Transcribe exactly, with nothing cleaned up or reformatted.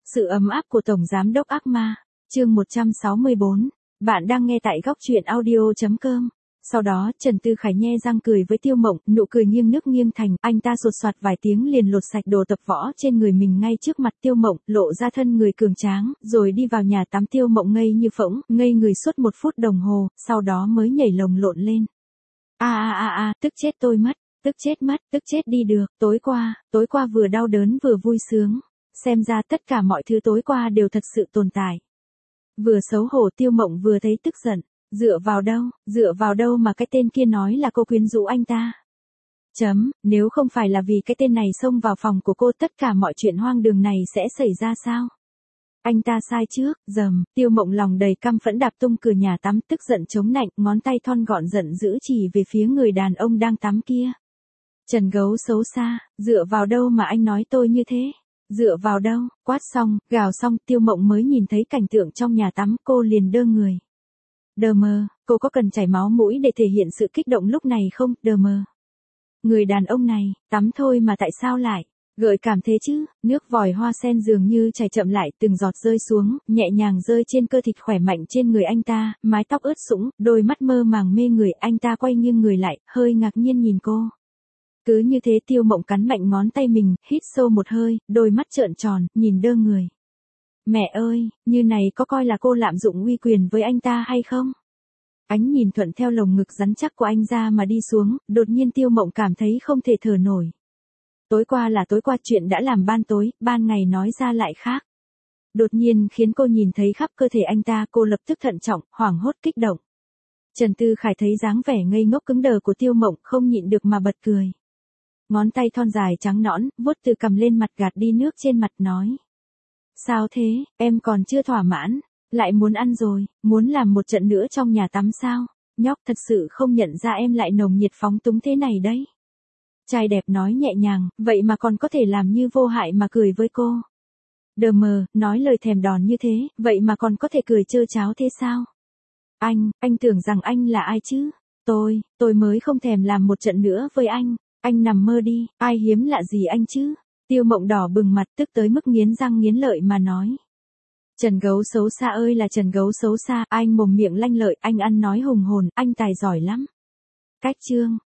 Sự ấm áp của Tổng Giám đốc ác ma, chương một trăm sáu mươi bốn. Bạn đang nghe tại góc truyện audio.com. Sau đó, Trần Tư Khải nhe răng cười với Tiêu Mộng, nụ cười nghiêng nước nghiêng thành, anh ta sột soạt vài tiếng liền lột sạch đồ tập võ trên người mình ngay trước mặt Tiêu Mộng, lộ ra thân người cường tráng, rồi đi vào nhà tắm. Tiêu Mộng ngây như phỗng, ngây người suốt một phút đồng hồ, sau đó mới nhảy lồng lộn lên. A a a a, tức chết tôi mất, tức chết mất, tức chết đi được, tối qua, tối qua vừa đau đớn vừa vui sướng. Xem ra tất cả mọi thứ tối qua đều thật sự tồn tại. Vừa xấu hổ Tiêu Mộng vừa thấy tức giận. Dựa vào đâu, dựa vào đâu mà cái tên kia nói là cô quyến rũ anh ta. Chấm, nếu không phải là vì cái tên này xông vào phòng của cô tất cả mọi chuyện hoang đường này sẽ xảy ra sao? Anh ta sai trước, dầm, Tiêu Mộng lòng đầy căm phẫn đạp tung cửa nhà tắm, tức giận chống nạnh, ngón tay thon gọn giận dữ chỉ về phía người đàn ông đang tắm kia. Trần Gấu xấu xa, dựa vào đâu mà anh nói tôi như thế? Dựa vào đâu? Quát xong, gào xong, Tiêu Mộng mới nhìn thấy cảnh tượng trong nhà tắm, cô liền đơ người. Đờ mờ, cô có cần chảy máu mũi để thể hiện sự kích động lúc này không? Đờ mờ. Người đàn ông này, tắm thôi mà tại sao lại gợi cảm thế chứ? Nước vòi hoa sen dường như chảy chậm lại, từng giọt rơi xuống, nhẹ nhàng rơi trên cơ thịt khỏe mạnh trên người anh ta, mái tóc ướt sũng, đôi mắt mơ màng mê người. Anh ta quay nghiêng người lại, hơi ngạc nhiên nhìn cô. Cứ như thế Tiêu Mộng cắn mạnh ngón tay mình, hít sâu một hơi, đôi mắt trợn tròn, nhìn đơ người. Mẹ ơi, như này có coi là cô lạm dụng uy quyền với anh ta hay không? Ánh nhìn thuận theo lồng ngực rắn chắc của anh ra mà đi xuống, đột nhiên Tiêu Mộng cảm thấy không thể thở nổi. Tối qua là tối qua, chuyện đã làm ban tối, ban ngày nói ra lại khác. Đột nhiên khiến cô nhìn thấy khắp cơ thể anh ta, cô lập tức thận trọng, hoảng hốt kích động. Trần Tư Khải thấy dáng vẻ ngây ngốc cứng đờ của Tiêu Mộng, không nhịn được mà bật cười. Ngón tay thon dài trắng nõn, vuốt từ cằm lên mặt gạt đi nước trên mặt nói. Sao thế, em còn chưa thỏa mãn, lại muốn ăn rồi, muốn làm một trận nữa trong nhà tắm sao? Nhóc thật sự không nhận ra em lại nồng nhiệt phóng túng thế này đấy. Trai đẹp nói nhẹ nhàng, vậy mà còn có thể làm như vô hại mà cười với cô. Đờ mờ, nói lời thèm đòn như thế, vậy mà còn có thể cười trơ tráo thế sao? Anh, anh tưởng rằng anh là ai chứ? Tôi, tôi mới không thèm làm một trận nữa với anh. Anh nằm mơ đi, ai hiếm lạ gì anh chứ? Tiêu Mộng đỏ bừng mặt tức tới mức nghiến răng nghiến lợi mà nói. Trần Gấu xấu xa ơi là Trần Gấu xấu xa, anh mồm miệng lanh lợi, anh ăn nói hùng hồn, anh tài giỏi lắm. Cách chương,